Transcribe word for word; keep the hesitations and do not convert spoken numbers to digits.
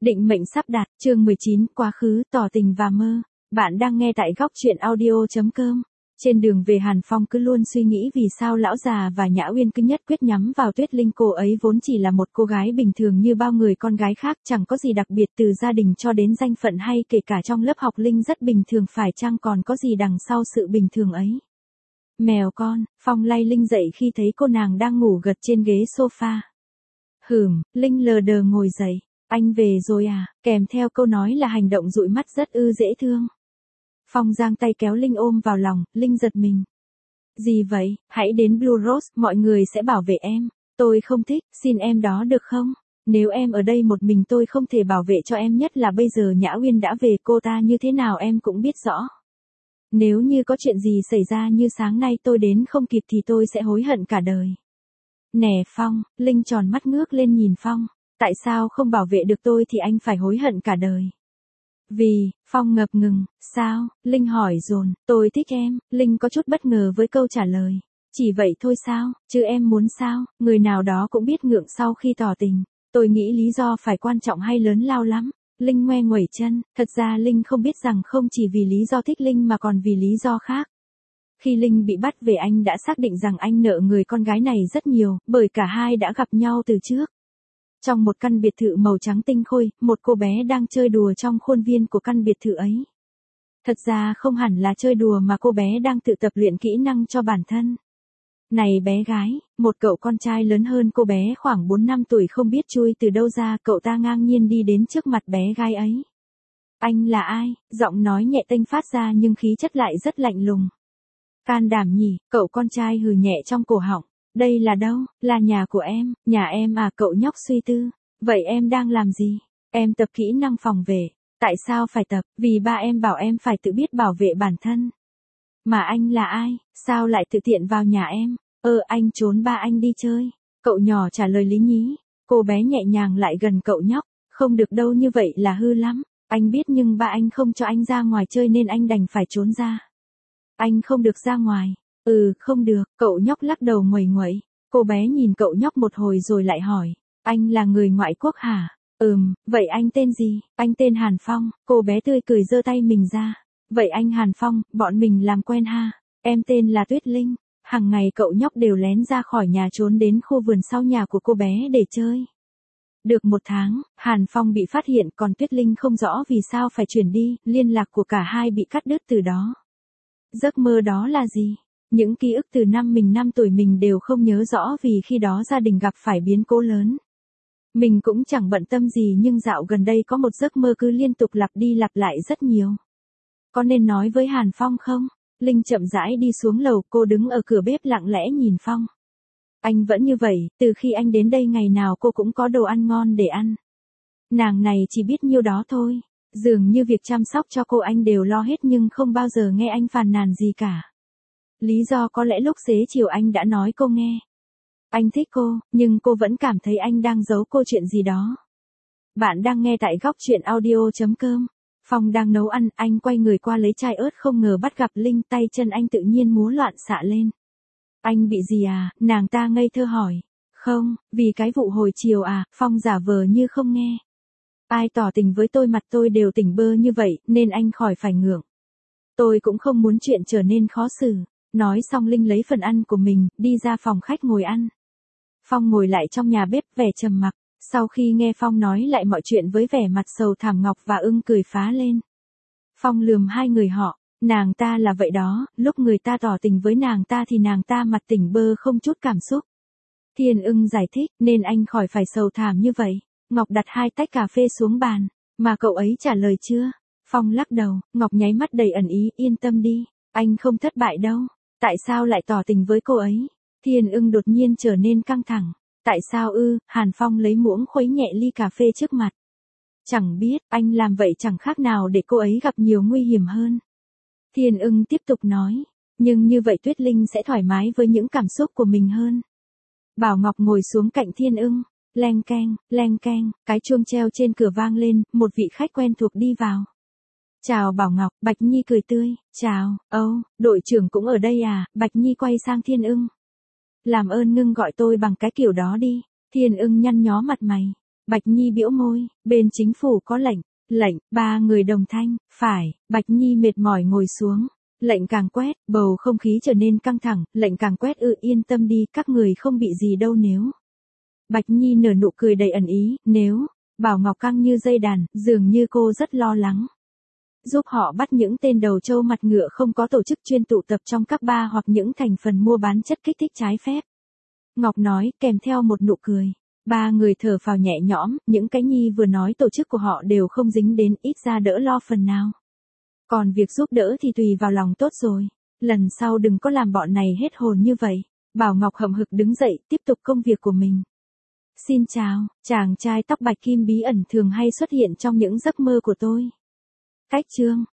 Định mệnh sắp đặt, chương mười chín, quá khứ, tỏ tình và mơ. Bạn đang nghe tại góc truyện audio chấm com. Trên đường về Hàn Phong cứ luôn suy nghĩ vì sao lão già và Nhã Uyên cứ nhất quyết nhắm vào Tuyết Linh. Cô ấy vốn chỉ là một cô gái bình thường như bao người con gái khác, chẳng có gì đặc biệt từ gia đình cho đến danh phận hay kể cả trong lớp học Linh rất bình thường, phải chăng còn có gì đằng sau sự bình thường ấy. Mèo con, Phong lay Linh dậy khi thấy cô nàng đang ngủ gật trên ghế sofa. Hửm, Linh lờ đờ ngồi dậy. Anh về rồi à, kèm theo câu nói là hành động dụi mắt rất ư dễ thương. Phong giang tay kéo Linh ôm vào lòng, Linh giật mình. Gì vậy, hãy đến Blue Rose, mọi người sẽ bảo vệ em. Tôi không thích, xin em đó được không? Nếu em ở đây một mình tôi không thể bảo vệ cho em, nhất là bây giờ Nhã Uyên đã về, cô ta như thế nào em cũng biết rõ. Nếu như có chuyện gì xảy ra như sáng nay tôi đến không kịp thì tôi sẽ hối hận cả đời. Nè Phong, Linh tròn mắt ngước lên nhìn Phong. Tại sao không bảo vệ được tôi thì anh phải hối hận cả đời? Vì, Phong ngập ngừng, sao? Linh hỏi dồn, tôi thích em. Linh có chút bất ngờ với câu trả lời. Chỉ vậy thôi sao, chứ em muốn sao? Người nào đó cũng biết ngượng sau khi tỏ tình. Tôi nghĩ lý do phải quan trọng hay lớn lao lắm. Linh ngoe nguẩy chân, thật ra Linh không biết rằng không chỉ vì lý do thích Linh mà còn vì lý do khác. Khi Linh bị bắt về anh đã xác định rằng anh nợ người con gái này rất nhiều, bởi cả hai đã gặp nhau từ trước. Trong một căn biệt thự màu trắng tinh khôi, một cô bé đang chơi đùa trong khuôn viên của căn biệt thự ấy. Thật ra không hẳn là chơi đùa mà cô bé đang tự tập luyện kỹ năng cho bản thân. Này bé gái, một cậu con trai lớn hơn cô bé khoảng bốn năm tuổi không biết chui từ đâu ra, cậu ta ngang nhiên đi đến trước mặt bé gái ấy. Anh là ai? Giọng nói nhẹ tênh phát ra nhưng khí chất lại rất lạnh lùng. Can đảm nhỉ, cậu con trai hừ nhẹ trong cổ họng. Đây là đâu? Là nhà của em. Nhà em à? Cậu nhóc suy tư. Vậy em đang làm gì? Em tập kỹ năng phòng vệ. Tại sao phải tập? Vì ba em bảo em phải tự biết bảo vệ bản thân. Mà anh là ai? Sao lại tự tiện vào nhà em? Ơ anh trốn ba anh đi chơi. Cậu nhỏ trả lời lý nhí. Cô bé nhẹ nhàng lại gần cậu nhóc. Không được đâu, như vậy là hư lắm. Anh biết nhưng ba anh không cho anh ra ngoài chơi nên anh đành phải trốn ra. Anh không được ra ngoài. Ừ, không được, cậu nhóc lắc đầu nguầy nguậy. Cô bé nhìn cậu nhóc một hồi rồi lại hỏi. Anh là người ngoại quốc hả? Ừm, vậy anh tên gì? Anh tên Hàn Phong. Cô bé tươi cười giơ tay mình ra. Vậy anh Hàn Phong, bọn mình làm quen ha. Em tên là Tuyết Linh. Hằng ngày cậu nhóc đều lén ra khỏi nhà trốn đến khu vườn sau nhà của cô bé để chơi. Được một tháng, Hàn Phong bị phát hiện, còn Tuyết Linh không rõ vì sao phải chuyển đi, liên lạc của cả hai bị cắt đứt từ đó. Giấc mơ đó là gì? Những ký ức từ năm mình năm tuổi mình đều không nhớ rõ vì khi đó gia đình gặp phải biến cố lớn. Mình cũng chẳng bận tâm gì nhưng dạo gần đây có một giấc mơ cứ liên tục lặp đi lặp lại rất nhiều. Có nên nói với Hàn Phong không? Linh chậm rãi đi xuống lầu, cô đứng ở cửa bếp lặng lẽ nhìn Phong. Anh vẫn như vậy, từ khi anh đến đây ngày nào cô cũng có đồ ăn ngon để ăn. Nàng này chỉ biết nhiêu đó thôi. Dường như việc chăm sóc cho cô anh đều lo hết nhưng không bao giờ nghe anh phàn nàn gì cả. Lý do có lẽ lúc xế chiều anh đã nói cô nghe. Anh thích cô, nhưng cô vẫn cảm thấy anh đang giấu cô chuyện gì đó. Bạn đang nghe tại góc truyện audio chấm com. Phong đang nấu ăn, anh quay người qua lấy chai ớt không ngờ bắt gặp Linh, tay chân anh tự nhiên múa loạn xạ lên. Anh bị gì à? Nàng ta ngây thơ hỏi. Không, vì cái vụ hồi chiều à? Phong giả vờ như không nghe. Ai tỏ tình với tôi mặt tôi đều tỉnh bơ như vậy, nên anh khỏi phải ngượng. Tôi cũng không muốn chuyện trở nên khó xử. Nói xong Linh lấy phần ăn của mình, đi ra phòng khách ngồi ăn. Phong ngồi lại trong nhà bếp vẻ trầm mặc. Sau khi nghe Phong nói lại mọi chuyện với vẻ mặt sầu thảm, Ngọc và Ưng cười phá lên. Phong lườm hai người họ. Nàng ta là vậy đó, lúc người ta tỏ tình với nàng ta thì nàng ta mặt tỉnh bơ không chút cảm xúc. Thiên Ưng giải thích, nên anh khỏi phải sầu thảm như vậy. Ngọc đặt hai tách cà phê xuống bàn. Mà cậu ấy trả lời chưa? Phong lắc đầu, Ngọc nháy mắt đầy ẩn ý, yên tâm đi. Anh không thất bại đâu. Tại sao lại tỏ tình với cô ấy? Thiên Ưng đột nhiên trở nên căng thẳng. Tại sao ư? Hàn Phong lấy muỗng khuấy nhẹ ly cà phê trước mặt. Chẳng biết, anh làm vậy chẳng khác nào để cô ấy gặp nhiều nguy hiểm hơn. Thiên Ưng tiếp tục nói. Nhưng như vậy Tuyết Linh sẽ thoải mái với những cảm xúc của mình hơn. Bảo Ngọc ngồi xuống cạnh Thiên Ưng. Leng keng, leng keng, cái chuông treo trên cửa vang lên, một vị khách quen thuộc đi vào. Chào Bảo Ngọc, Bạch Nhi cười tươi. Chào, âu, oh, đội trưởng cũng ở đây à? Bạch Nhi quay sang Thiên Ưng. Làm ơn ngưng gọi tôi bằng cái kiểu đó đi. Thiên Ưng nhăn nhó mặt mày. Bạch Nhi bĩu môi, bên chính phủ có lệnh. Lệnh, ba người đồng thanh, phải, Bạch Nhi mệt mỏi ngồi xuống. Lệnh càng quét, bầu không khí trở nên căng thẳng, lệnh càng quét ư yên tâm đi, các người không bị gì đâu nếu. Bạch Nhi nở nụ cười đầy ẩn ý, nếu, Bảo Ngọc căng như dây đàn, dường như cô rất lo lắng. Giúp họ bắt những tên đầu trâu mặt ngựa không có tổ chức chuyên tụ tập trong các bar hoặc những thành phần mua bán chất kích thích trái phép. Ngọc nói, kèm theo một nụ cười. Ba người thở phào nhẹ nhõm, những cái Nhi vừa nói tổ chức của họ đều không dính đến, ít ra đỡ lo phần nào. Còn việc giúp đỡ thì tùy vào lòng tốt rồi. Lần sau đừng có làm bọn này hết hồn như vậy. Bảo Ngọc hậm hực đứng dậy, tiếp tục công việc của mình. Xin chào, chàng trai tóc bạch kim bí ẩn thường hay xuất hiện trong những giấc mơ của tôi. Cách chương